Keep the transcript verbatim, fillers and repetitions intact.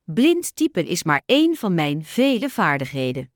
Blind typen is maar één van mijn vele vaardigheden.